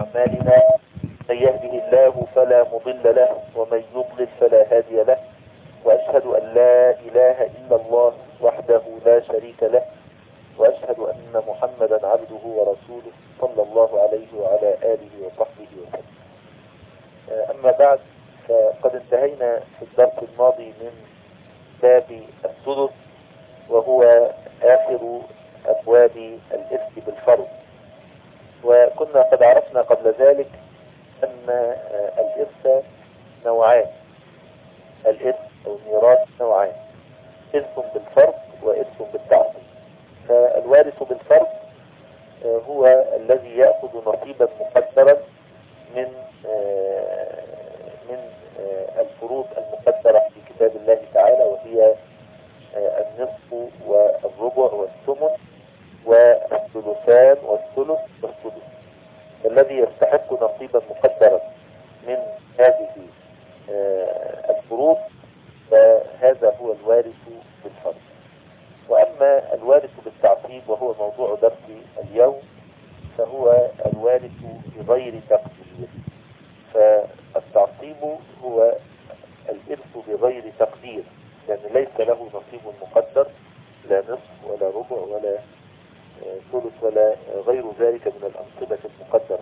أعمالنا من يهده الله فلا مضل له ومن يضلل فلا هادي له، وأشهد أن لا إله إلا الله وحده لا شريك له، وأشهد أن محمدا عبده ورسوله صلى الله عليه وعلى آله وصحبه وسلم. أما بعد، فقد انتهينا في الدرس الماضي من باب الثلث، وهو آخر أبواب الإرث بالفرض. وكنا قد عرفنا قبل ذلك أن الإرث نوعان، الإرث أو الميراث نوعان، إرث بالفرض وإرث بالتعصيب. فالوارث بالفرض هو الذي يأخذ نصيبا مقدرا من الفروض المقدرة في كتاب الله تعالى، وهي النصف والربع والثمن والثلثان والثلث والسدس. الذي يستحق نصيبا مقدرا من هذه الفروض فهذا هو الوارث بالفرض. وأما الوارث بالتعصيب وهو موضوع درس اليوم، فهو الوارث بغير تقدير. فالتعصيب هو الإرث بغير تقدير، يعني ليس له نصيب مقدر، لا نصف ولا ربع ولا ثلث ولا غير ذلك من الأنصبة المقدرة.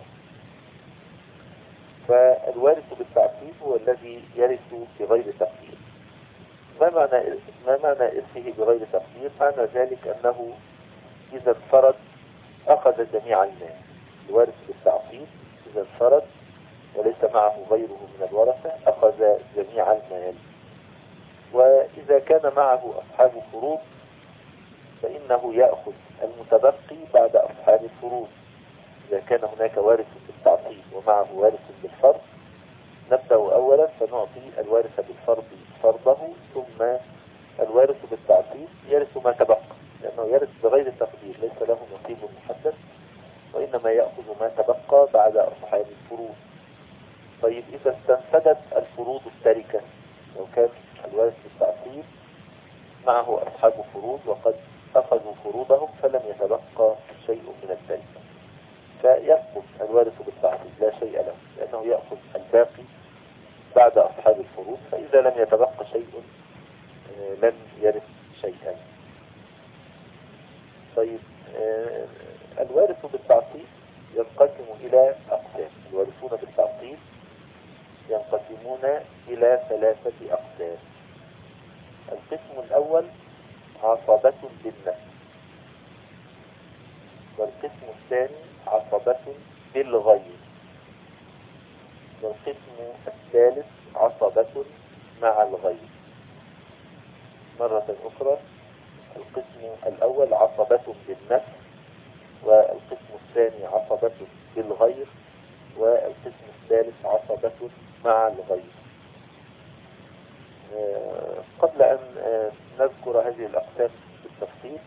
فالوارث بالتعصيب هو الذي يرث بغير تقدير. ما معنى إرثه بغير تقدير؟ معنى ذلك أنه إذا انفرد أخذ جميع المال. الوارث بالتعصيب إذا انفرد وليس معه غيره من الورثة أخذ جميع المال. وإذا كان معه أصحاب فروض فإنه يأخذ المتبقي بعد أصحاب الفروض. إذا كان هناك وارث بالتعصيب ومعه وارث بالفرض، نبدأ أولا فنعطي الوارث بالفرض فرضه، ثم الوارث بالتعصيب يرث ما تبقى، لأنه يرث بغير تقدير، ليس له نصيب محدد، وإنما يأخذ ما تبقى بعد أصحاب الفروض. طيب إذا استنفدت الفروض التركة، لو كان الوارث بالتعصيب معه أصحاب فروض وقد أخذوا فروضهم فلم يتبقى شيء من التركة، فيسقط الوارث بالتعصيب لا شيء له، لأنه يأخذ الباقي بعد أصحاب الفروض. فإذا لم يتبقى شيء لم يرث شيئا. طيب الوارث بالتعصيب ينقسم إلى أقسام. الوارثون بالتعصيب ينقسمون إلى 3 أقسام. القسم الأول عصبة بالنفس، والقسم الثاني عصبة بالغير، والقسم الثالث عصبة مع الغير. مرة أخرى، القسم الأول عصبة بالنفس، والقسم الثاني عصبة بالغير، والقسم الثالث عصبة مع الغير. قبل أن نذكر هذه الأقسام بالتفصيل،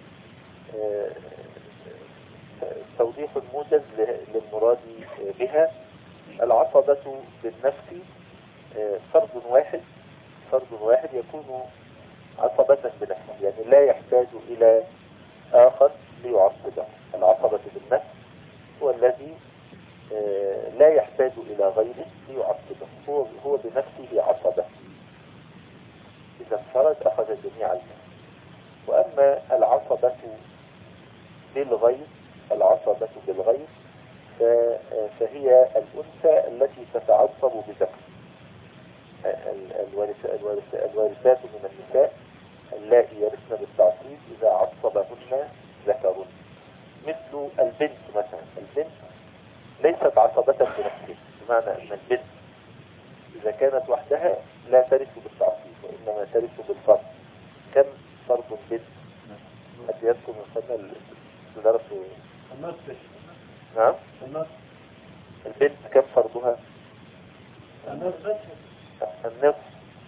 توضيح موجز للمراد بها. العصبة بالنفس فرد واحد يكون عصبة بنفسه، يعني لا يحتاج إلى آخر ليعصبه. العصبة بالنفس هو الذي لا يحتاج إلى غيره ليعصبه، هو بنفسه عصبة. إذا انفرد أخذ جميع المال. وأما العصبة بالغير فهي الأنثى التي تتعصب بذكر. الوارثات من النساء اللائي يرثن بالتعصيب إذا عصبهن ذكر، مثل البنت مثلا. البنت ليست عصبة بنفسها، بمعنى أن البنت إذا كانت وحدها لا ترث بالتعصيب وإنما ترث بالفرض. كم فرض البنت؟ قد يذكر مثلا درس النصف. نعم، البنت كم فرضها؟ النصف.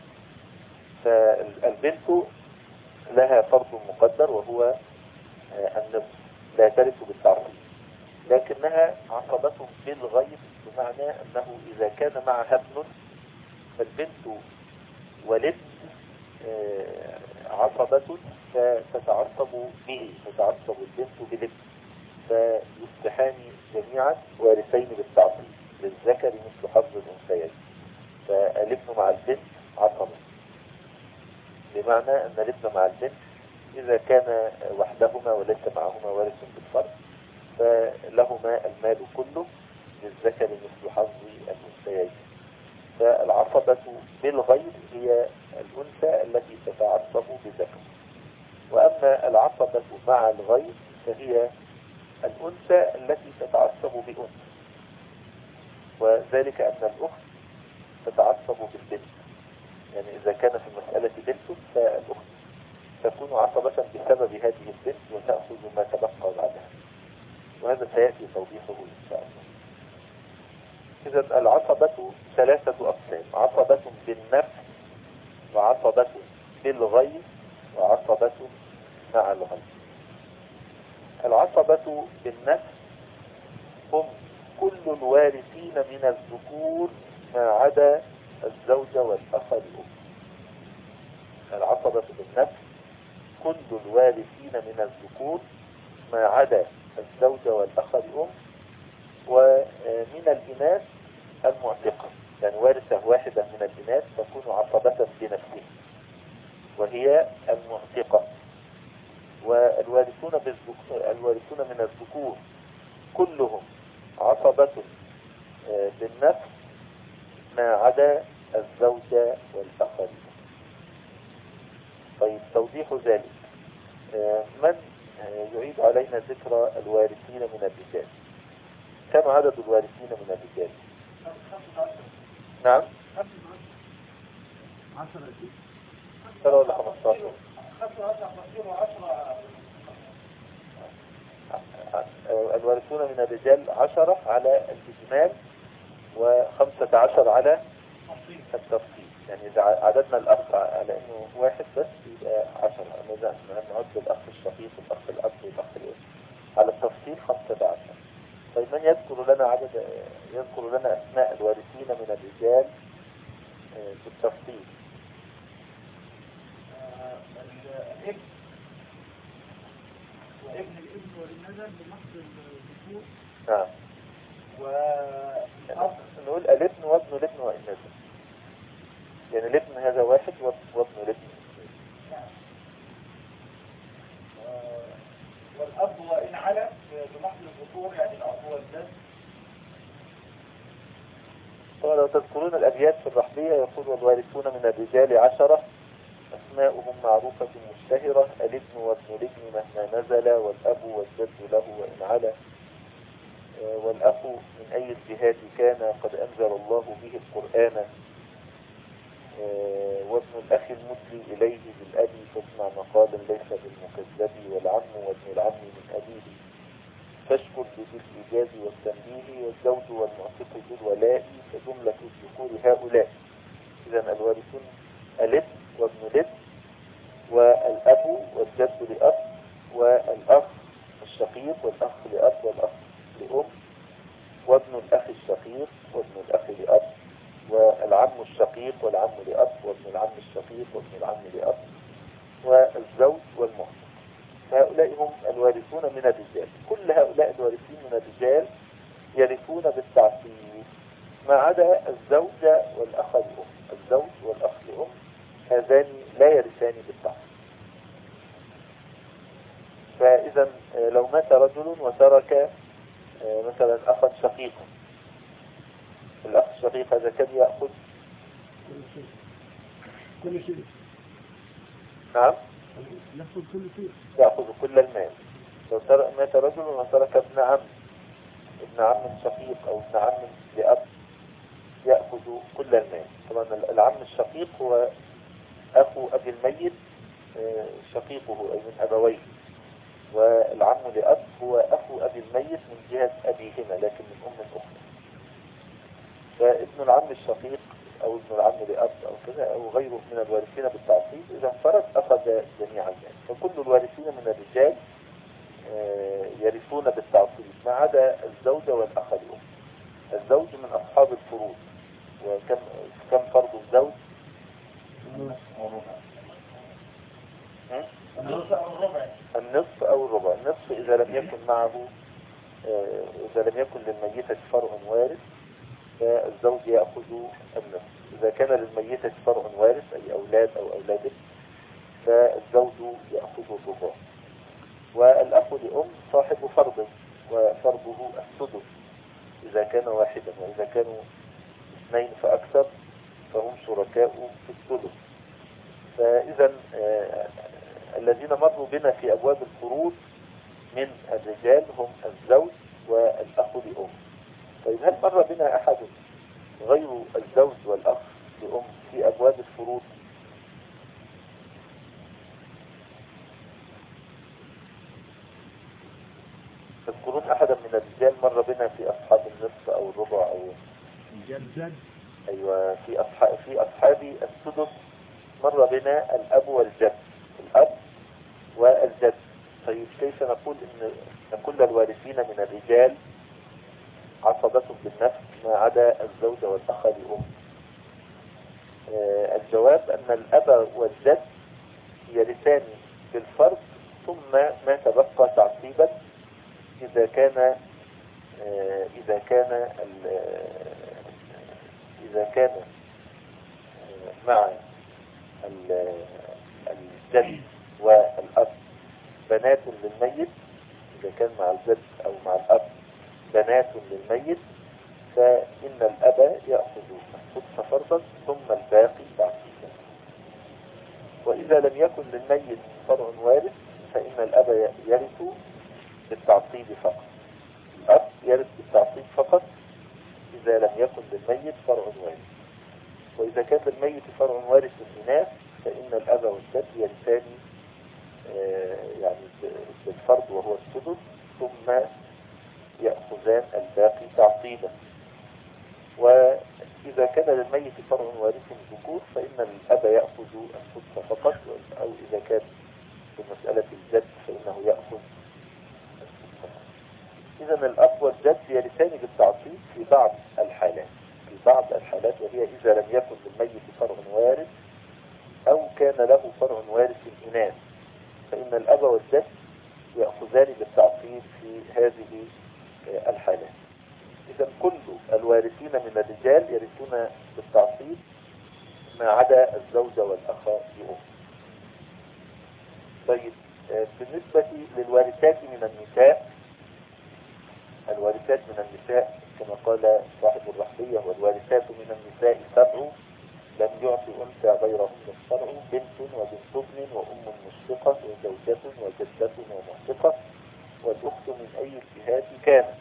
فالبنت لها فرض مقدر وهو النصف، لا ترث بالتعصيب، لكنها عصبة بالغير، بمعنى أنه إذا كان معها ابن فالبنت ولد عصبة فتتعصب به، تتعصب البنت بالابن، فيصبحان جميعا وارثين بالتعصيب. للذكر مثل حظ الأنثيين. فالابن مع البنت عصبة، بمعنى أن الابن مع البنت إذا كان وحدهما وليس معهما وارث بالفرض فلهما المال كله، للذكر مثل حظ الأنثيين. فالعصبة بالغير هي الأنثى التي تتعصب بذكر، وأما العصبة مع الغير فهي الأنثى التي تتعصب بأنثى، وذلك أن الأخت تتعصب بالبنت. يعني إذا كان في المسألة بنت فالأخت تكون عصبة بسبب هذه البنت وتأخذ ما تبقى بعدها، وهذا سيأتي توضيحه إن شاء الله. إذا العصبة ثلاثة أقسام: عصبة بالنفس، وعصبة بالغير، وعصبة مع الغير. العصبة بالنفس هم كل الوارثين من الذكور ما عدا الزوج والأخ لأم. العصبة بالنفس كل الوارثين من الذكور ما عدا الزوج والأخ لأم، ومن الإناث المعتقة، يعني وارثة واحدة من الإناث تكون عصبة بنفسها وهي المعتقة. والوارثون من الذكور كلهم عصبة بالنفس ما عدا الزوجة والأخ. طيب، توضيح ذلك: من يعيد علينا ذكر الوارثين من الرجال؟ كم عدد الوارثين من الرجال؟ نعم، 10 ولا 15؟ الوارثون من الرجال 10 على الإجمال، و15 على التفصيل. يعني إذا عددنا الأخ على إنه واحد بس يبقى 10. إذا نعد الأخ الشقيق والأخ الأب والأخ الأم على التفصيل 15. طيب، من يذكر لنا أسماء الوارثين من الرجال بالتفصيل؟ ابن الابن والنزل بمحض الذكور. نعم، نقول الابن وابن الابن والنزل، يعني الابن هذا واحد وابن الابن. والأب وإن على بمحض الذكور، يعني الأب والجد. طبعا لو تذكرون الأبيات في الرحبية يقول: والوارثون من الرجال 10 أسماؤهم معروفة مشتهرة، الابن وابن الابن مهما نزل، والأب والجد له وإن علا، والأخ من أي الجهات كان قد أنزل الله به القرآن، وابن الأخ المدلي إليه بالأبي فاسمع مقالا ليس بالمكذب، والعم وابن العم من أبيه فاشكر بذي الإيجاز والتنبيه، والزوج والمعتق ذو الولاء، فجملة الذكور هؤلاء. إذا الوارثون الابن وابن الابن والأب والجد لأب والأخ الشقيق والأخ لأب والأخ لأم، وابن الأخ الشقيق وابن الأخ لأب، والعم الشقيق والعم لأب، وابن العم الشقيق وابن العم لأب، والزوج والمعتق. هؤلاء هم الوارثون من الرجال. كل هؤلاء الوارثين من الرجال يرثون بالتعصيب ما عدا الزوجة والأخ لأم. الزوج والأخ لأم هذان لا يرثان بالتعصيب. فإذا لو مات رجل وترك مثلا أخا شقيقا، الأخ الشقيق هذا كم يأخذ؟ كل شيء. نعم، يأخذ كل شيء، يأخذ كل المال. لو مات رجل وترك ابن عم شقيق أو ابن عم لأب يأخذ كل المال. طبعا العم الشقيق هو أخو أبي الميت شقيقه أي من أبويه، والعم لأب هو أخو أبي الميت من جهة أبيهما لكن من أم أخرى. فابن العم الشقيق أو ابن العم لأب أو كذا أو غيره من الوارثين بالتعصيب إذا انفرد أخذ جميع المال. فكل الوارثين من الرجال يرثون بالتعصيب ما عدا الزوجة والأخ لأم. الزوج من أصحاب الفروض، وكم فرض الزوج؟ النصف أو الربع. النصف إذا لم يكن معه إذا لم يكن للميتة فرع وارث، فالزوج يأخذ النصف. إذا كان للميتة فرع وارث أي أولاد أو أولاد فالزوج يأخذ الربع. والأخ لأم صاحب فرض وفرضه السدس إذا كان واحدا، وإذا كانوا اثنين فأكثر فهم شركاء في الثلث. فإذا الذين مروا بنا في أبواب الفروض من الرجال هم الزوج والأخ لأم. طيب هل مر بنا أحد غير الزوج والأخ لأم في أبواب الفروض؟ تذكرون أحدا من الرجال مر بنا في أصحاب النصف أو الربع أو جد؟ أيوة، في أصحاب السدس مر بنا الأب والجد، الأب والجد. طيب كيف نقول إن كل الوارثين من الرجال عصبة بالنفس ما عدا الزوج والأخ لأم؟ الجواب أن الأب والجد يرثان بالفرض ثم ما تبقى تعصيبا إذا كان مع الجد والأب بنات للميت، إذا كان مع الجد أو مع الأب بنات للميت فإن الأب يأخذ السدس فرضا ثم الباقي تعصيبا. وإذا لم يكن للميت فرع وارث فإن الأب يرث بالتعصيب فقط. الأب يرث بالتعصيب فقط إذا لم يكن للميت فرع وارث. وإذا كان للميت فرع وارث الإناث فإن الأب والجد يرثان يعني بالفرض وهو السدس ثم يأخذان الباقي تعصيبا. وإذا كان للميت فرع وارث ذكور فإن الأب يأخذ السدس فقط، أو إذا كان في مسألة الجد فإنه يأخذ السدس فقط. إذا الأب والجد يرثان بالتعصيب في بعض الحالات، وهي إذا لم يكن للميت فرع وارث أو كان له فرع وارث الإناث فإن الأب والجد يأخذان بالتعصيب في هذه الحالات. إذا كل الوارثين من الرجال يرثون بالتعصيب ما عدا الزوجة والأخ لأم. طيب بالنسبة للوارثات من النساء، الوارثات من النساء كما قال صاحب الرحبية والوارثات من النساء 7 لم يعطي أنثى غيرهن الشرع: بنت وبنت ابن وأم مشفقة وزوجة وجدة ومعتقة والأخت من أي الجهات كانت.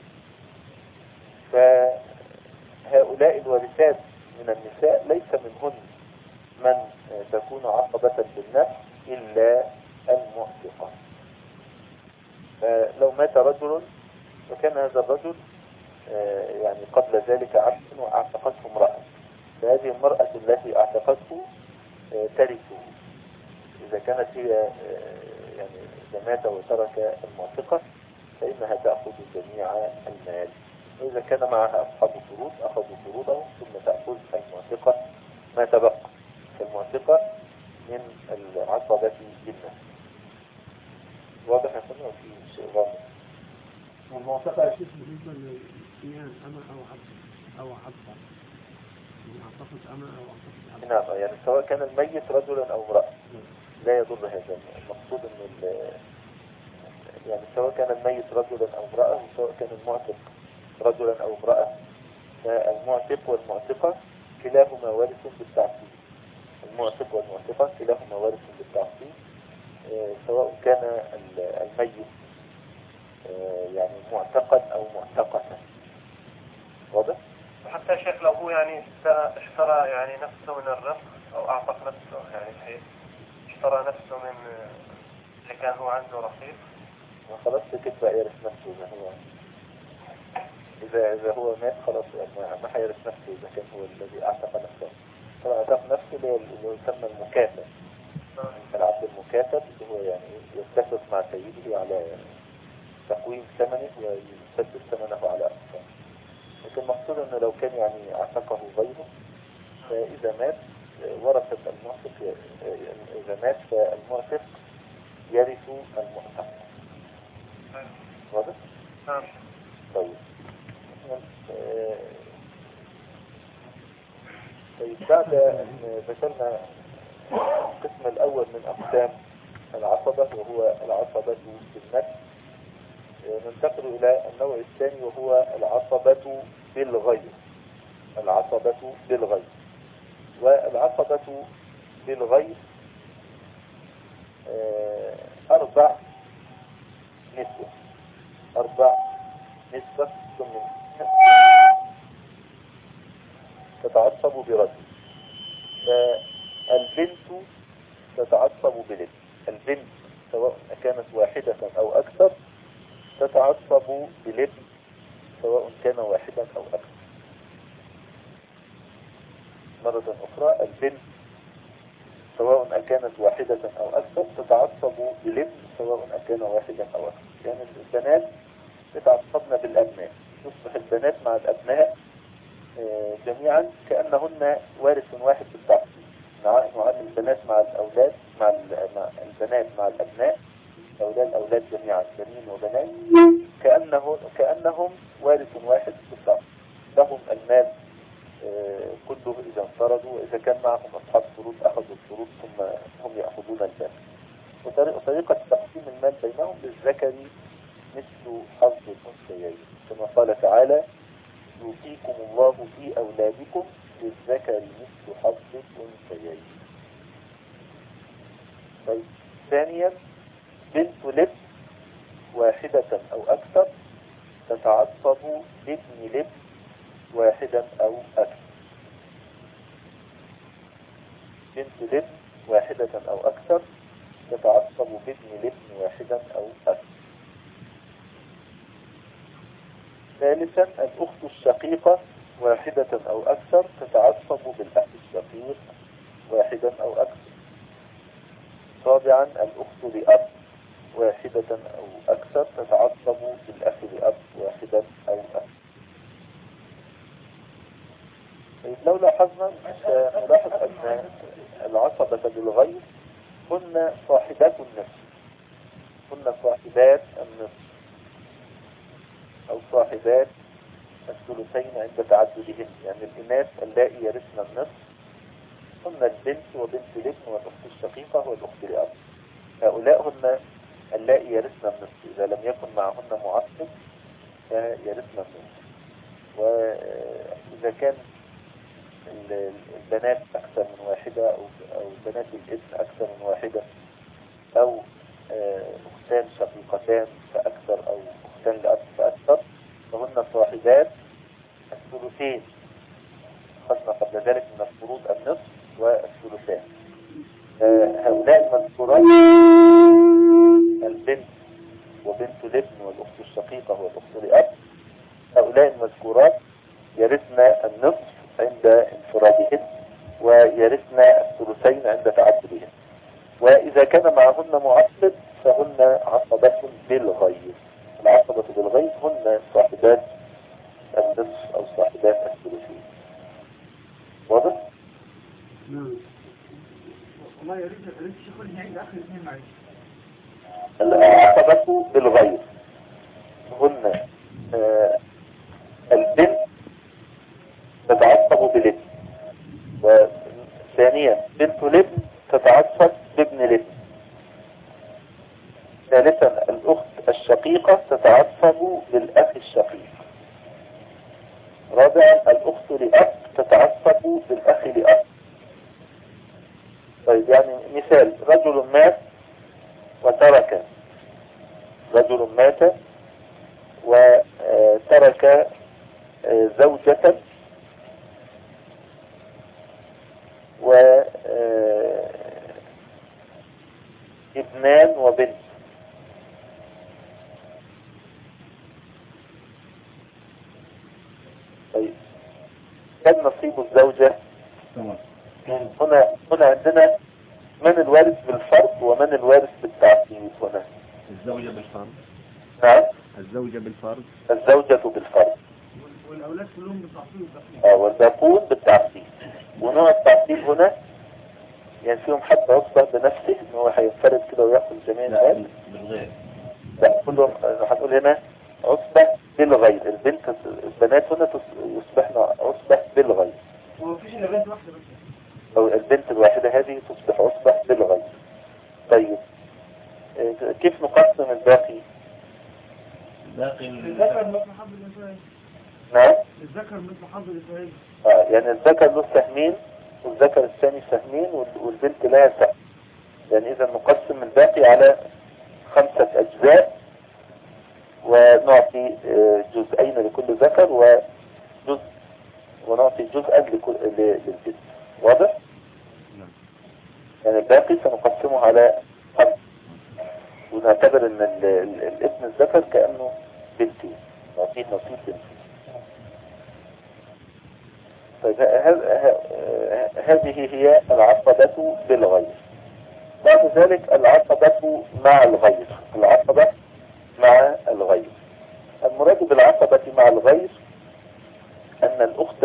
فهؤلاء الوارثات من النساء ليس منهن من تكون عصبة بالنفس إلا المعتقة. فلو مات رجل وكان هذا الرجل يعني قبل ذلك عبد وأعتقته امرأة، فهذه المرأة التي أعتقته ترثه. إذا كانت هي يعني إذا مات وترك المعتقة فإنها تأخذ جميع المال، وإذا كان معها أصحاب فروض أخذوا فروضهم ثم تأخذ المعتقة ما تبقى. فالمعتقة من العصبة بالنفس. واضح يا فندم في شيء غامض؟ والمعتقة شيء بالنسبة للإيمان أما أو عبد أعتقد أما أو أعتقد عبد. نعم، يعني سواء كان الميت رجلا أو امرأة لا يضر هذا. المقصود أن يعني سواء كان الميت رجلا أو امرأة وسواء كان المعتق رجلا أو امرأة فالمعتق والمعتقة كلاهما وارث بالتعصيب. المعتق والمعتقة كلاهما وارث بالتعصيب سواء كان الميت يعني معتقا أو معتقة. واضح؟ وحتى شيخ لو هو يعني اشترى يعني نفسه من الرق أو أعتق نفسه، يعني بحيث اشترى نفسه من اللي كان هو عنده رقيق خلاص كده بقى يعرف نفسه. ما هو إذا هو مات خلاص ما حيعرف نفسه إذا كان هو الذي أعتق نفسه. طبعا أعتق نفسه اللي يسمى المكاتب. العبد المكاتب اللي هو يعني يتفق مع سيده على تقويم ثمنه ويسدد ثمنه على أقسام. لكن المقصود أنه لو كان يعني اعتقه غيره فإذا مات ورثة المعتق، إذا مات فالمعتق يرث المعتق. واضح؟ نعم. طيب طيب بعد أن ذكرنا القسم الأول من أقسام العصبة وهو العصبة بالنفس، ننتقل إلى النوع الثاني وهو العصبة بالغير. العصبة بالغير، والعصبة بالغير 4 نسوة. 4 نسوة تتعصب برجل. فالبنت تتعصب بلد. البنت سواء كانت واحدة أو أكثر تتعصب بلد سواء كان واحدا أو أكثر. مرة أخرى، البنت سواء كانت واحدة أو أكثر تتعصب بلد سواء كان واحدا أو أكثر. يعني البنات يتعصبن بالأبناء، تصبح البنات مع الأبناء جميعا كأنهن وارث واحد بالتعصيب. نعامل البنات مع الأولاد مع البنات مع الأبناء، أولاد جميعا بنين وبنات كأنهم وارث واحد بالتعصيب. لهم المال كله إذا انفردوا، وإذا كان معهم أصحاب فروض أخذوا الفروض ثم هم يأخذون المال. وطريقة تقسيم المال بينهم للذكر مثل حظ الأنثيين، كما قال تعالى: يوصيكم الله في أولادكم للذكر مثل حظ الأنثيين. طيب ثانيا، بنت لب واحدة أو أكثر تتعصب بابن لب واحدا أو أكثر. بنت لب واحدة أو أكثر تتعصب بابن لب واحدا أو أكثر. ثالثا، الأخت الشقيقة واحدة أو أكثر تتعصب بالأخ الشقيق واحدا أو أكثر. رابعا، الأخت لأب واحدة أو أكثر تتعصب بالأخ لأب واحدا أو أكثر. لو لاحظنا نلاحظ أن العصبة بالغير هن صاحبات النصف، هن صاحبات النصف أو صاحبات الثلثين عند تعددهن. يعني الإناث اللائي يرثن النصف هن البنت وبنت الابن والأخت الشقيقة والأخت لأب. هؤلاء هن اللائي يرثن النصف، إذا لم يكن معهن معصب فيرثن النصف. وإذا كان البنات أكثر من واحدة أو بنات الابن أكثر من واحدة أو أختان شقيقتان فأكثر أو أختان لأب فأكثر فهن صاحبات الثلثين. خصنا قبل ذلك من الفروض النصف والثلثان. هؤلاء المذكورات البنت وبنت الابن والأخت الشقيقة والأخت لأب، هؤلاء المذكورات يرثن النصف عند انفرادهن ويرثن الثلثين عند تعددهن. وإذا كان معهن معصب فهن عصبة بالغير. العصبة بالغير هن صاحبات النصف أو صاحبات الثلثين. واضح؟ نعم. والله يا ريت شغل عند آخر اثنين معي. العصبة بالغير هن البنت تتعصب بالابن، وثانيا بنت الابن تتعصب بابن الابن. ثالثا الأخت الشقيقة تتعصب بالأخ الشقيق. رابعا الأخت لأب تتعصب بالأخ لأب. طيب يعني مثال، رجل مات وترك زوجة وابنان وبنت. طيب كان نصيب الزوجة؟ هنا عندنا من الوارث بالفرض ومن الوارث بالتعصيب. هنا الزوجة بالفرض. نعم، الزوجة بالفرض. الزوجة بالفرض والأولاد كلهم بالتعصيب. والباقون بالتعصيب. ونوع التعصيب هنا يعني فيهم حتى عصبة بنفسه ان هو هينفرد كده ويأخذ جميع المال. بالغير. لا، كلهم هنقول هنا عصبة بالغير. البنات هنا يصبحن عصبة بالغير. ومفيش إلا بنت واحدة بس. أو البنت الواحدة هذه تصبح عصبة بالغير. طيب كيف نقسم الباقي؟ باقي الذكر مثل حظ الأنثيين. نعم. الذكر مثل حظ الأنثيين. يعني الذكر له سهمين والذكر الثاني سهمين والبنت لها سهم. يعني إذا نقسم الباقي على 5 أجزاء ونعطي جزئين لكل ذكر ونعطي جزءا للبنت. واضح؟ يعني الباقي سنقسمه على 5 ونعتبر ان الابن الذكر كأنه بنتي، نعطيه نصيب بنتي. طيب هذه هي العصبة بالغير. بعد ذلك العصبة مع الغير. العصبة مع الغير، المراد بالعصبة مع الغير أن الأخت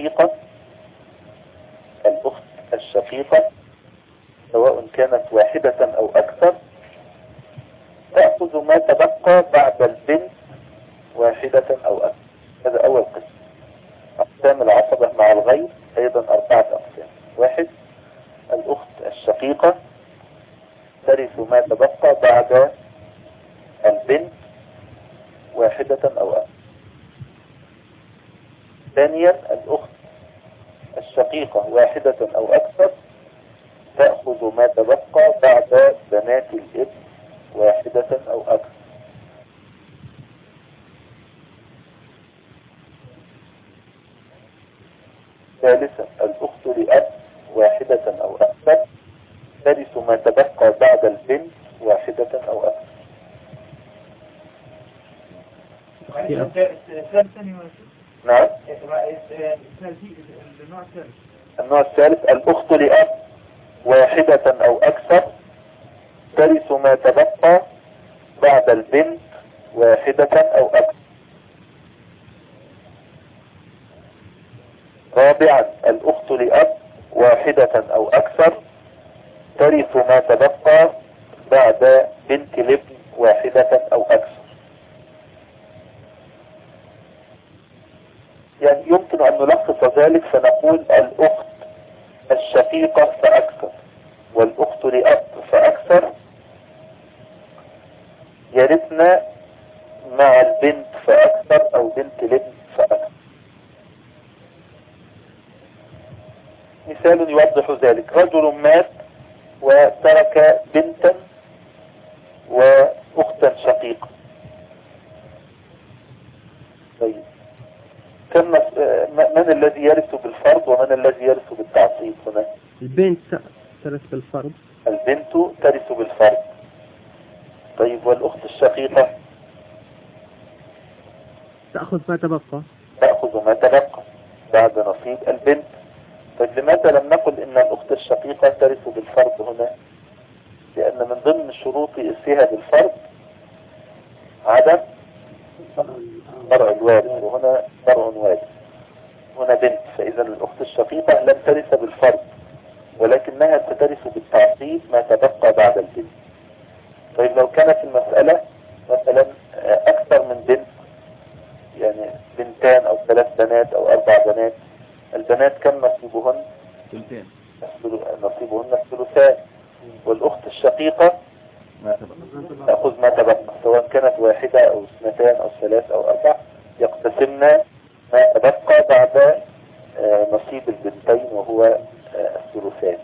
الشقيقة سواء كانت واحدة أو أكثر تأخذ ما تبقى بعد البنت واحدة أو أكثر. هذا أول قسم. أقسام العصبة مع الغير أيضا 4 أقسام. 1 الأخت الشقيقة ترث ما تبقى بعد البنت واحدة أو أكثر. 2 الأخت الشقيقة واحدة أو أكثر تأخذ ما تبقى بعد بنات الابن واحدة أو أكثر. 3 الأخت لأب واحدة أو أكثر ترث ما تبقى بعد البنت واحدة أو أكثر. نعم. النوع الثالث الأخت لأب واحدة أو أكثر ترث ما تبقى بعد البنت واحدة أو أكثر. 4 الأخت لأب واحدة أو أكثر ترث ما تبقى بعد بنت الابن واحدة أو أكثر. يعني يمكن أن نلخص ذلك فنقول الأخت الشقيقة فأكثر والأخت لأب فأكثر يرثن مع البنت فأكثر أو بنت الابن فأكثر. مثال يوضح ذلك: رجل مات وترك بنتا وأختا شقيقة. طيب من الذي يرث بالفرض ومن الذي يرث بالتعصيب هنا؟ البنت ترث بالفرض. البنت ترث بالفرض. طيب والأخت الشقيقة تأخذ ما تبقى بعد نصيب البنت. طيب لماذا لم نقل إن الأخت الشقيقة ترث بالفرض هنا؟ لأن من ضمن شروط إرثها بالفرض عدم فرع الوارث، وهنا فرع وارث، هنا بنت، فإذا الأخت الشقيقة لم ترث بالفرض ولكنها سترث بالتعصيب ما تبقى بعد البنت. طيب لو كانت المسألة مثلا أكثر من بنت، يعني بنتان أو 3 بنات أو 4 بنات، البنات كم نصيبهن؟ نصيبهن الثلثان، والأخت الشقيقة تأخذ ما تبقى سواء كانت واحدة أو 2 أو 3 أو 4 يقتسمن ما تبقى بعد نصيب البنتين وهو الثلثان.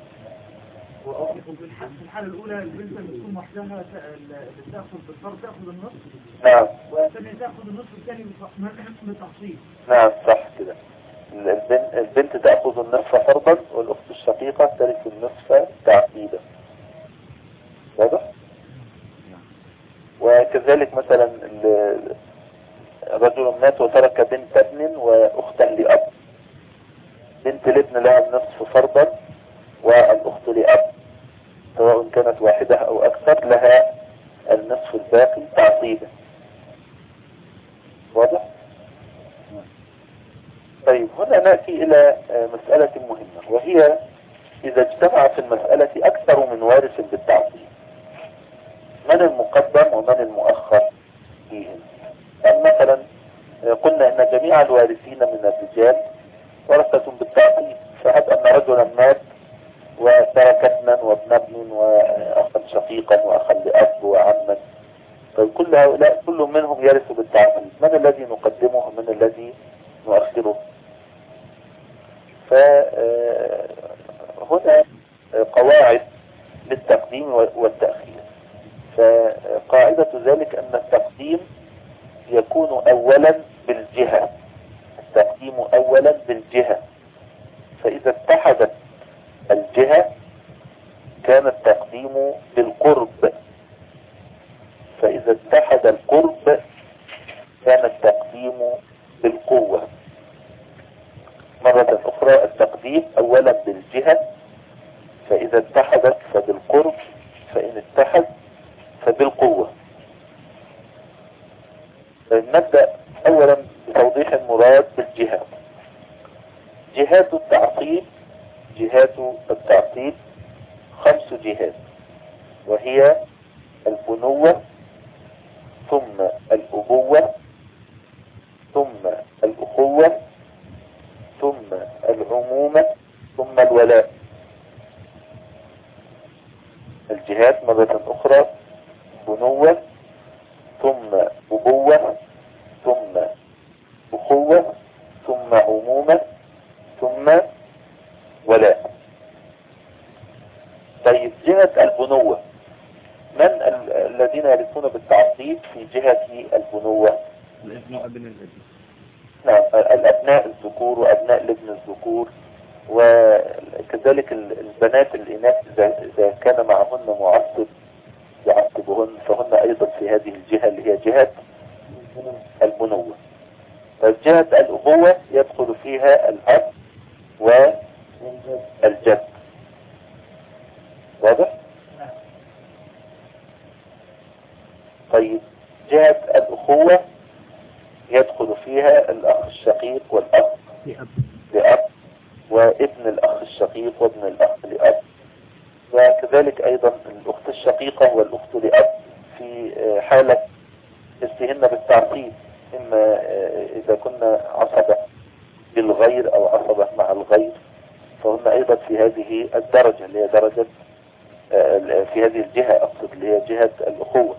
في الحالة الأولى البنت اللي تكون وحدها اللي تأخذ بالفرض تأخذ النصف. نعم. والثانية تأخذ النصف الثاني بالتعصيب. نعم صح كده. البنت تأخذ النصف فرضا والأخت الشقيقة ترث النصف تعصيبا. واضح؟ وكذلك مثلا رجل مات وترك بنت ابن وأختا لأب. بنت الابن لها النصف فرضا والأخت لأب سواء كانت واحدة أو أكثر لها النصف الباقي تعصيبا. واضح؟ طيب هنا نأتي إلى مسألة مهمة، وهي إذا اجتمع في المسألة أكثر من وارث بالتعصيب من المقدم ومن المؤخر فيهم؟ مثلا قلنا أن جميع الوارثين من الرجال ورثة بالتعصيب. فهب أن رجلا مات وترك ابنا وابن ابن وأخا شقيقا وأخا لأب وعما، فكل هؤلاء كل منهم يرث بالتعصيب، من الذي نقدمه ومن الذي نؤخره؟ فهنا قواعد للتقديم والتأخير. فقاعدة ذلك أن التقديم يكون أولا بالجهة، التقديم أولا بالجهة، فإذا اتحدت الجهة كان التقديم بالقرب، فإذا اتحد القرب كان التقديم بالقوة. مرة أخرى التقديم أولا بالجهة، فإذا اتحدت فبالقرب، فإن اتحد فبالقوة. نبدأ أولا بتوضيح المراد بالجهة. جهات التعصيب 5 جهات، وهي البنوة ثم الأبوة ثم الأخوة ثم العمومة ثم الولاء. الجهات مرة أخرى: بنوة ثم أبوة ثم أخوة ثم عمومة ثم ولاء. طيب، جهة البنوة، من الذين يرثون بالتعصيب في جهة البنوة؟ الابن وابن الابن. نعم، الأبناء الذكور وأبناء الابن الذكور، وكذلك البنات الإناث إذا كان معهن معصب يعصبهن فهن أيضا في هذه الجهة اللي هي جهة البنوة. فجهة الأبوة يدخل فيها الأب والجد. واضح؟ طيب، جهة الأخوة يدخل فيها الأخ الشقيق والأخ لأب وابن الأخ الشقيق وابن الأخ لأب، وكذلك أيضا الأخت الشقيقة والأخت لأب في حالة استهن بالتعصيب، إما إذا كنا عصبة بالغير أو عصبة مع الغير، فهن أيضا في هذه الدرجة اللي هي درجة في هذه الجهة، أقصد اللي هي جهة الأخوة.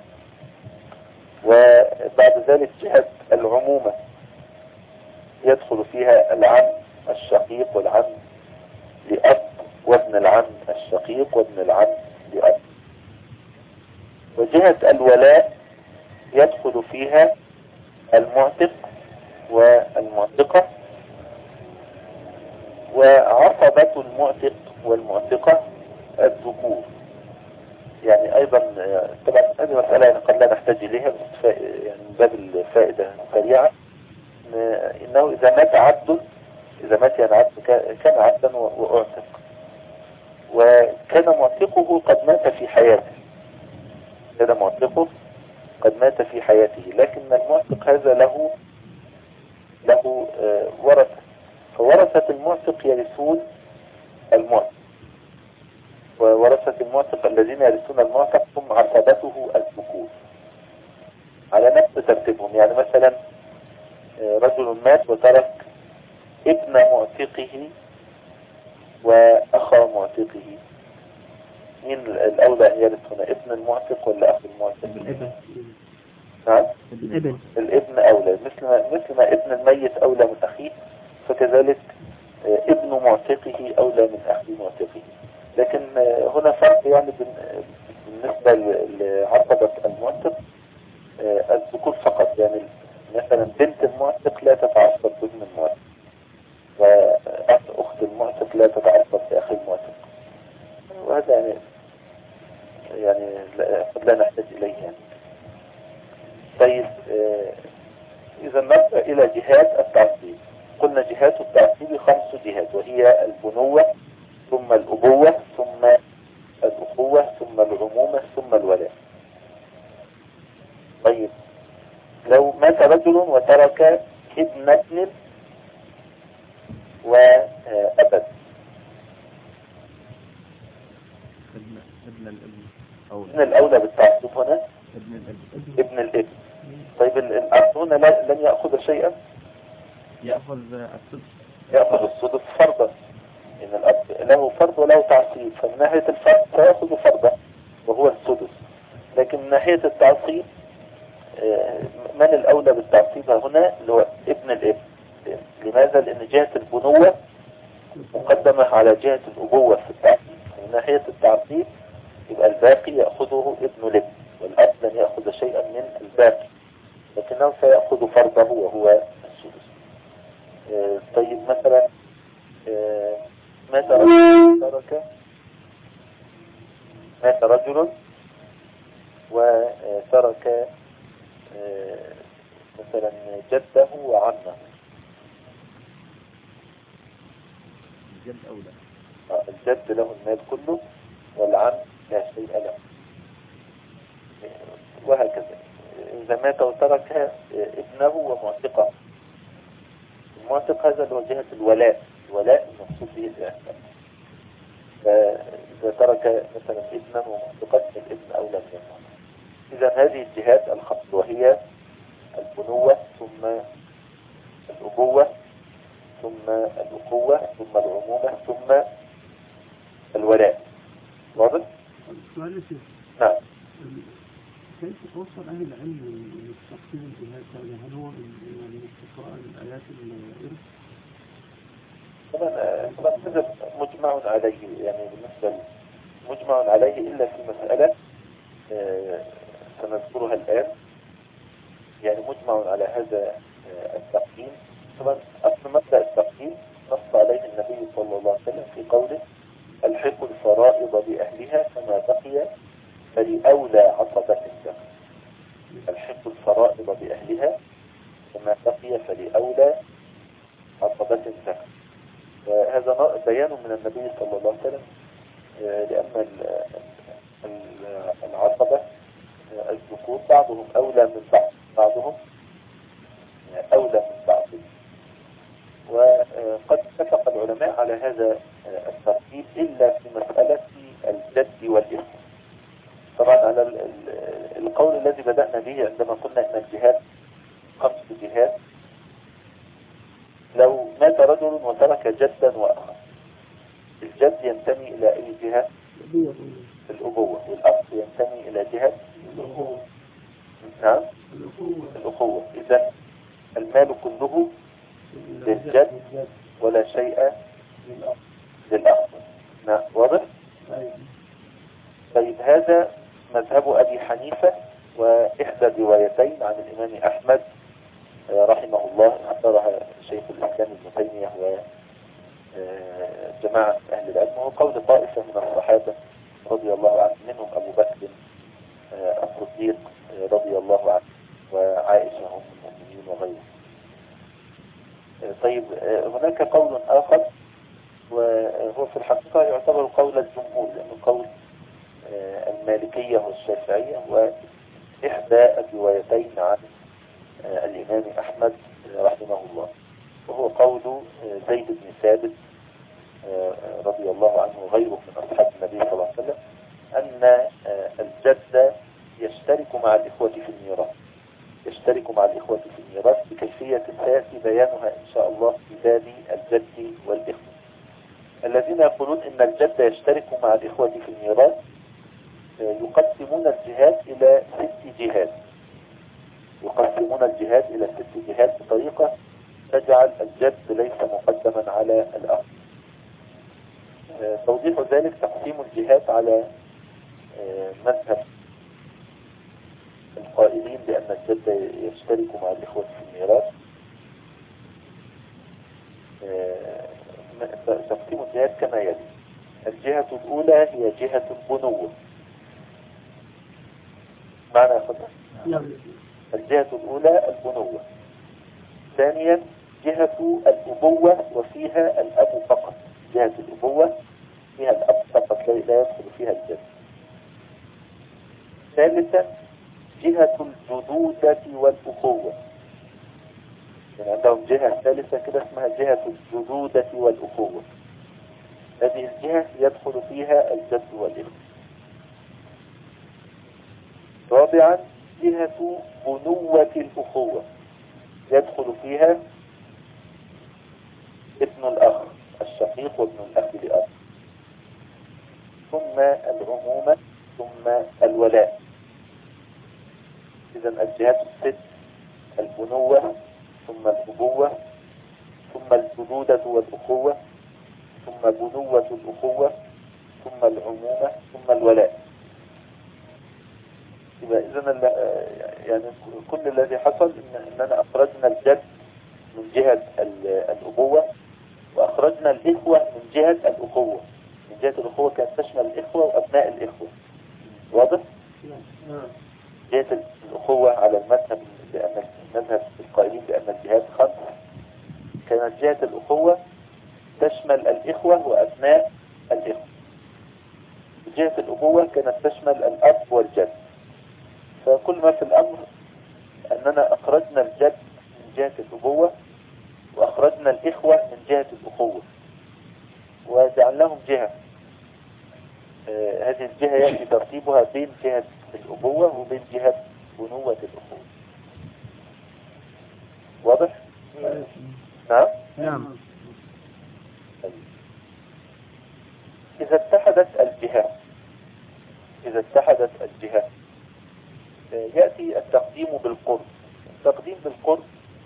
وبعد ذلك جهة العمومة يدخل فيها العم الشقيق والعم لأب وابن العم الشقيق وابن العم لأب. وجهة الولاء يدخل فيها المعتق والمعتقة، وعصبة المعتق والمعتقة الذكور. يعني أيضا طبعا هذه مسألة يعني قد لا نحتاج إليها، بس يعني من باب الفائدة سريعة، إنه إذا مات عبد يعني عبد كان عبدا وأعتق، وكان معتقه قد مات في حياته، كان معتقه قد مات في حياته، لكن المعتق هذا له ورثة، فورثة المعتق يرثون المعتق، وورثة المعتق الذين يرثون المعتق هم عصبته الذكور على نفس ترتيبهم. يعني مثلا رجل مات وترك ابن معتقه وأخا معتقه، مين الأولى أن يرث هنا؟ ابن المعتق ولا أخ المعتق؟ الابن. نعم، الابن أولى، مثل ما ابن الميت أولى من أخيه، فكذلك ابن معتقه أولى من أخي معتقه. لكن هنا فرق يعني بالنسبة لعصبة المعتق الذكور فقط، يعني مثلا بنت المعتق لا تتعصب بابن المعتق، وأخت المعتق لا تتعصب بأخي المعتق، وهذا يعني قد لا نحتاج إليه يعني. طيب، إذا نرجع إلى جهات التعصيب. قلنا جهات التعصيب 5 جهات، وهي البنوة ثم الأبوة ثم الأخوة ثم العمومة ثم الولاء. طيب، لو مات رجل وترك ابن وأبد، ابن الأولى بالتعصيب هنا ابن الابن. طيب، الأب هنا لن يأخذ شيئا؟ يأخذ السدس يأخذ السدس فرضا، إن الأب له فرض وله تعصيب، فمن ناحية الفرض سيأخذ فرضا وهو السدس. لكن من ناحية التعصيب من الأولى بالتعصيب هنا اللي هو ابن الابن. لماذا؟ لأن جهة البنوة مقدمة على جهة الأبوة في التعصيب. من ناحية التعصيب يبقى الباقي يأخذه ابن الابن، والأب لن يأخذ شيئا من الباقي، لكنه سيأخذ فرضه وهو السدس. طيب مثلا مات رجل وترك مثلا جده وعمه. الجد أولى. الجد له المال كله والعم لا شيء له، وهكذا. إذا مات وترك ابنه ومعتقه، المعتق هذا اللي هو جهة الولاء المقصود به الإعتاق. فإذا ترك مثلا ابنا ومعتقا الابن أولى من المعتق. إذا هذه الجهات الخمس، وهي البنوة ثم الأبوة ثم الأخوة ثم العمومة ثم الولاء. واضح؟ سؤال شيخ. نعم. كيف توصل أهل العلم لتقسيم الجهات هذا؟ هل هو من استقراء الآيات الإرث؟ طبعا هذا مجمع عليه، يعني بالنسبة مجمع عليه إلا في مسألة سنذكرها الآن. يعني مجمع على هذا التقسيم. طبعا أصل مبدأ التقسيم نص عليه النبي صلى الله عليه وسلم في قوله: الحقوا الفرائض بأهلها فما بقي فلأولى عصبة الذكر. الحقوا الفرائض بأهلها فما بقي فلأولى عصبة الذكر. وهذا بيان من النبي صلى الله عليه وسلم، لأن العصبة الذكور بعضهم أولى من بعضهم أولى من بعض. وقد اتفق العلماء على هذا الترتيب إلا في مسألة الجد والإخوة. طبعا على القول الذي بدأنا به عندما قلنا أن الجهات 5 جهات. لو مات رجل وترك جدا وأخا، الجد ينتمي إلى أي جهة؟ الأبوة. والأخ ينتمي إلى جهة الأخوة. نعم، الأخوة. إذن المال كله للجد ولا شيء للأخ. نعم، واضح؟ طيب هذا مذهب أبي حنيفة، وإحدى الروايتين عن الإمام أحمد رحمه الله اختارها شيخ الإسلام ابن تيمية وجماعة أهل العلم، وهو قول طائفة من الصحابة رضي الله عنهم، منهم أبو بكر الصديق رضي الله عنه وعائشة أم المؤمنين وغيره. طيب هناك قول آخر، وهو في الحقيقة يعتبر قول الجمهور، لأنه قول المالكية والشافعية وإحدى الروايتين عن الإمام أحمد رحمه الله، وهو قول زيد بن ثابت رضي الله عنه وغيره من أصحاب النبي صلى الله عليه وسلم، أن الجد يشترك مع الإخوة في الميراث. يشترك مع الإخوة في الميراث بكيفية سيأتي بيانها إن شاء الله في باب الجد والإخوة. الذين يقولون إن الجد يشترك مع الإخوة في الميراث يقسمون الجهات إلى 6 جهات. يقسمون الجهات إلى 6 جهات بطريقة تجعل الجد ليس مقدما على الأخ. توضيح ذلك تقسيم الجهات على مذهب القائلين بأن الجد يشترك مع الإخوة في الميراث. تقسيم الجهات كما يلي: الجهة الأولى هي جهة البنوة. معنى خطأ؟ الجهة الأولى البنوة. ثانيا جهة الأبوة وفيها الأب فقط. جهة الأبوة فيها الأب فقط لا يدخل فيها الجد. ثالثا جهة الجدودة والأخوة. يعني عندهم جهة ثالثة كده اسمها جهة الجدودة والأخوة. هذه الجهة يدخل فيها الجد والإخوة. رابعا جهة بنوة الأخوة، يدخل فيها ابن الشقيق وابن الأخ لأب، ثم العمومة، ثم الولاء. إذا الجهات الست: البنوة، ثم الأبوة، ثم الجدودة والأخوة، ثم بنوة الأخوة، ثم العمومة، ثم الولاء. يبقى إذن يعني كل الذي حصل إننا أخرجنا الجد من جهة الأبوة، وأخرجنا الإخوة من جهة الأخوة. من جهة الأخوة كانت تشمل الإخوة وأبناء الإخوة. واضح؟ جهة الأخوة على المذهب، لأن المذهب القائلين بأن الجهات 5، كانت جهة الأخوة تشمل الإخوة وأبناء الإخوة. جهة الأبوة كانت تشمل الأب والجد. فكل ما في الأمر أننا أخرجنا الجد من جهة الأبوة، وأخرجنا الإخوة من جهة الأخوة، وجعلناهم جهة. هذه الجهة يأتي ترتيبها بين جهة الأبوة وبين جهة بنوة الأخوة. واضح؟ نعم؟ نعم. إذا اتحدت الجهات يأتي التقديم بالقرب. التقديم بالقرب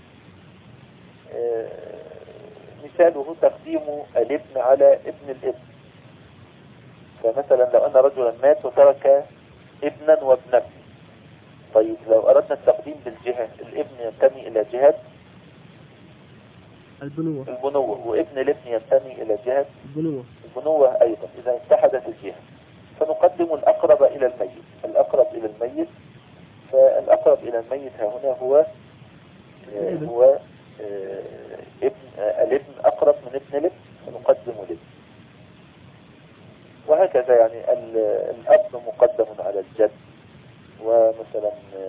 مثاله تقديم الابن على ابن الابن. فمثلا لو أن رجلا مات وترك ابنا وابنة، طيب لو أردنا التقديم بالجهة، الابن ينتمي إلى جهة البنوة، وابن الابن ينتمي إلى جهة البنوة أيضا. إذا اتحدت الجهة فنقدم الأقرب إلى الميت. فالأقرب إلى الميت هنا هو الابن أقرب من ابن الابن، فنقدم الابن. وهكذا يعني الأب مقدم على الجد، ومثلا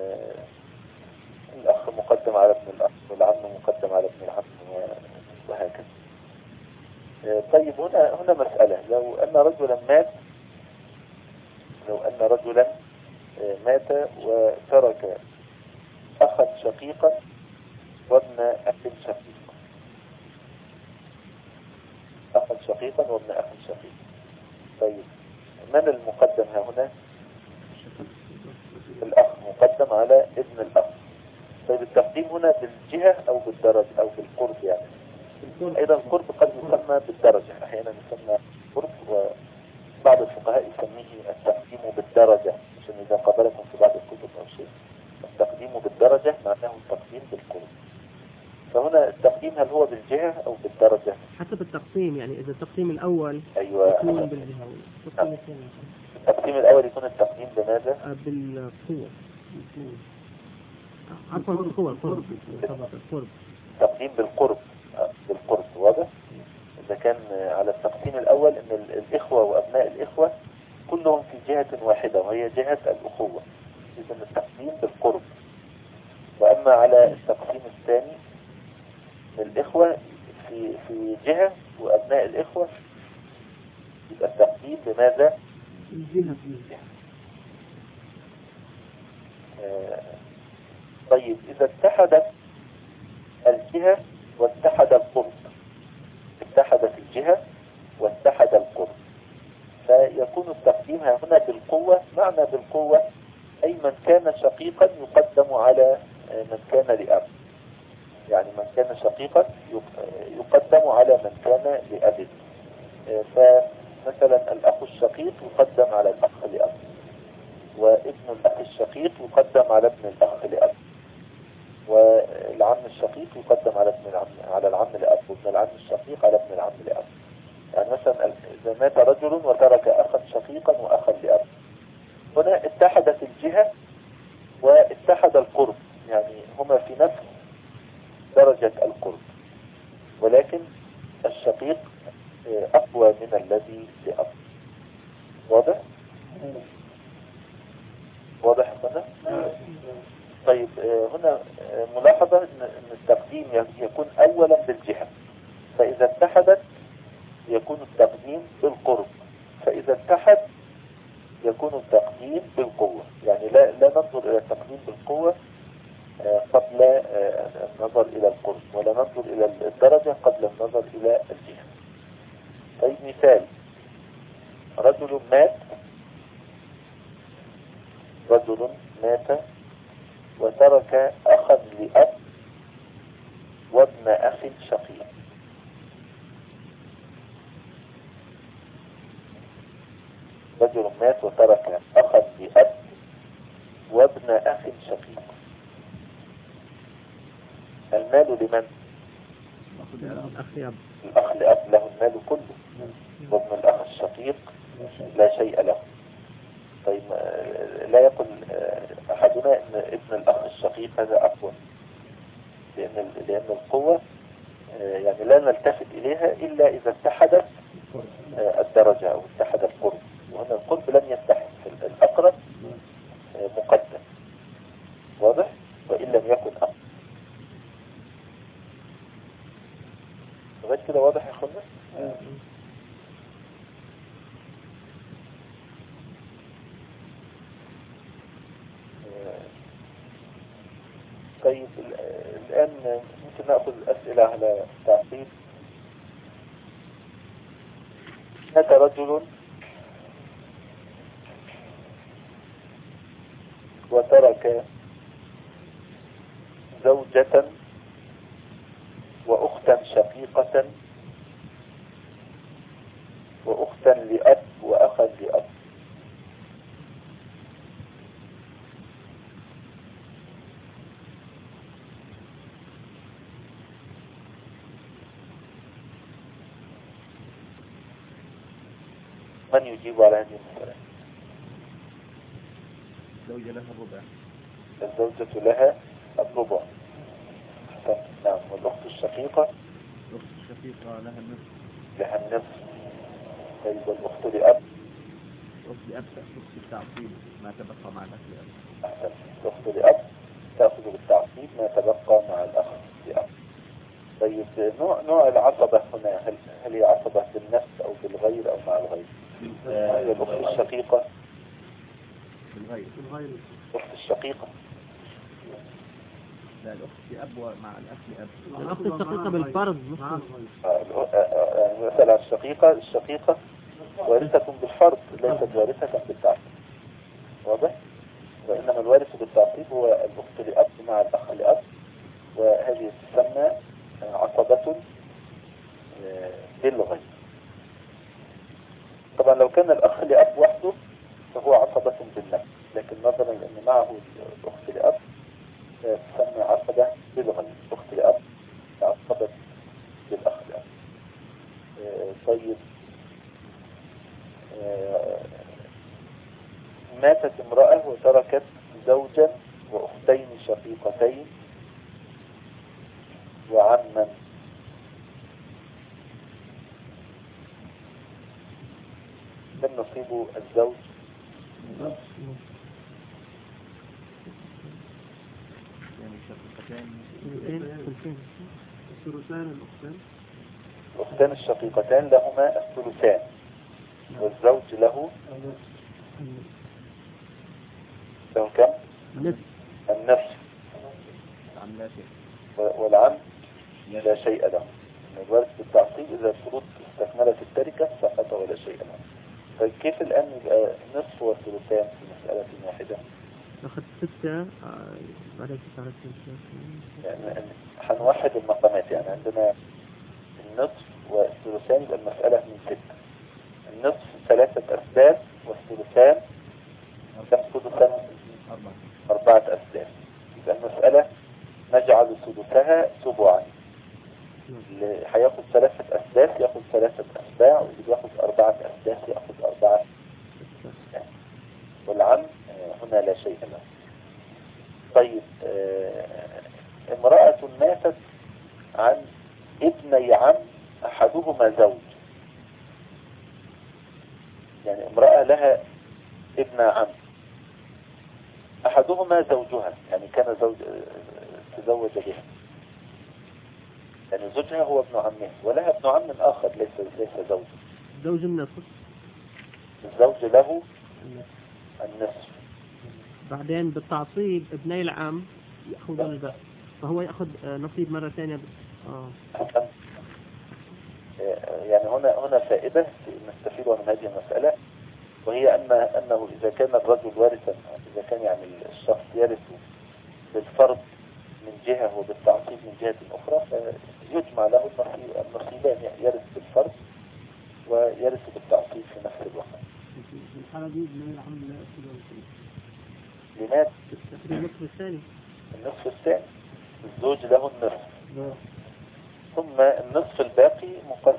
الأخ مقدم على ابن الأخ، والعم مقدم على ابن العم، وهكذا. طيب هنا مسألة: لو أن رجلا مات وترك أخا شقيقا وابن أخ شقيق. طيب من المقدم هنا؟ الأخ مقدم على ابن الأخ. طيب التقديم هنا بالجهة أو بالدرجة أو بالقرب؟ يعني أيضا القرب قد يسمى بالدرجة، أحيانا يسمى قرب، وبعض الفقهاء يسميه التقديم بالدرجة، عشان إذا قابلكم في بعض الكتب أو شيء. التقديم بالدرجة معناه التقديم بالقرب. فهنا التقديم هل هو بالجهة أو بالدرجة؟ حسب التقسيم، يعني إذا التقسيم الأول أيوة، يكون بالجهة، التقسيم الأول يكون التقديم بماذا؟ بالقوة. عفوا القرب. تقديم بالقرب. واضح؟ إذا كان على التقسيم الأول إن الإخوة وأبناء الإخوة كلهم في جهة واحدة وهي جهة الأخوة، إذن التقديم بالقرب. وأما على التقسيم الثاني من الإخوة في جهة وأبناء الإخوة، يبقى التقديم بماذا؟ الجهة. طيب إذا اتحدت الجهة واتحد القرب، اتحدت الجهة واتحد القرب، فيكون التقديم هنا بالقوة. معنى بالقوة أي من كان شقيقا يقدم على من كان لأب، يعني من كان شقيقا يقدم على من كان لأب. فمثلا الأخ الشقيق يقدم على الأخ لأب، وابن الأخ الشقيق يقدم على ابن الأخ لأب، والعم الشقيق يقدم على العم لأب، وابن العم الشقيق على ابن العم لأب. يعني مثلا إذا مات رجل وترك أخا شقيقا وأخا لأب، هنا اتحدت الجهة واتحد القرب، يعني هما في نفس درجة القرب، ولكن الشقيق أقوى من الذي لأب. واضح؟ واضح هنا؟ طيب هنا ملاحظة ان التقديم يكون اولا بالجهة، فاذا اتحدت يكون التقديم بالقرب، فاذا اتحد يكون التقديم بالقوة. يعني لا ننظر الى التقديم بالقوة قبل النظر الى القرب، ولا ننظر الى الدرجة قبل النظر الى الجهة. طيب مثال: رجل مات وترك أخا لأب وابن أخ شقيق. رجل مات وترك أخا لأب وابن أخ شقيق. المال لمن؟ الأخ لأب له المال كله، وابن الأخ الشقيق لا شيء له. طيب لا يقول أحدنا أن ابن الأخ الشقيق هذا أقوى، لأن القوة يعني لا نلتفت إليها إلا إذا اتحدت الدرجة أو اتحد القرب، وهنا القرب لم يتحد، الأقرب مقدم، واضح؟ وإن لم يكن أقرب. لغاية كده واضح يا أخوانا؟ طيب الآن ممكن نأخذ أسئلة على تعقيب. مات رجل وترك زوجة وأختا شقيقة وأختا لأب وأخا لأب. من يجيب على هذه المسألة؟ الزوجة لها الربع. الزوجة لها الربع. نعم. والأخت الشقيقة؟ الأخت الشقيقة لها النصف. لها النصف. طيب والأخت لأب؟ الأخت لأب تأخذ بالتعصيب ما تبقى مع الأخ لأب. أحسن. الأخت لأب تأخذ بالتعصيب ما تبقى مع الأخ لأب. طيب نوع العصبة هنا هل هي عصبة بالنفس أو بالغير أو مع الغير؟ هي الأخت الشقيقة بالغير. الأخت الشقيقة لا، الأخت لأب مع الأخ لأب. الأخت الشقيقة بالفرض مثلا الشقيقة وارثة بالفرض ليست وارثة بالتعصيب، واضح؟ وإنما الوارث بالتعصيب هو الأخت لأب مع الأخ لأب، وهذه تسمى عصبة بالغير. طبعا لو كان الأخ لأب وحده فهو عصبة بالنفس، لكن نظرا لأن معه الأخت لأب تسمى عصبة بالغير. الأخت لأب عصبة بالأخ لأب. طيب ماتت امرأة وتركت زوجا وأختين شقيقتين وعما. من نصيب الزوج؟ يعني شقيقتين. الثلثان الأختان الشقيقتان لهما الثلثان والزوج له كم؟ النصف. والعم لا شيء له. الوارث بالتعصيب إذا الشروط استكملت التركة سقط ولا شيء له. طيب كيف الآن يبقى نصف والثلثان في مسألة واحدة؟ أخذ 6 بعد 9 يعني هنوحد المقامات، يعني عندنا النصف والثلثان يبقى المسألة من 6. النصف 3 أسداد والثلثان كم ثلثان؟ 4 أسداد. يبقى المسألة نجعل ثلثها سبعا. اللي هياخد 3 أسداد ياخد 3 أسباع، واللي بياخد 4 أسداد ياخد 4 أسداد. والعم هنا لا شيء له. طيب امرأة ماتت عن ابني عم أحدهما زوج. يعني امرأة لها ابن عم أحدهما زوجها، يعني كان تزوج بها، يعني زوجها هو ابن عمه، ولها ابن عم آخر ليس زوج النصف. الزوج له النصف. بعدين بالتعصيب ابني العم يأخذون الباقي، فهو يأخذ نصيب مرة ثانية. يعني هنا فائدة نستفيدها من هذه المسألة، وهي أنه إذا كان الرجل وارثا، إذا كان يعني الشخص يرث بالفرض من جهة وبالتعصيب من جهة أخرى، فيجمع له النصيبان، يرث بالفرض ويرث بالتعصيب في نفس الوقت. في الحالة دي الحمد لله أكيد لماذا؟ النصف الثاني. النصف الثاني الزوج له النصف، ثم النصف الباقي مقسم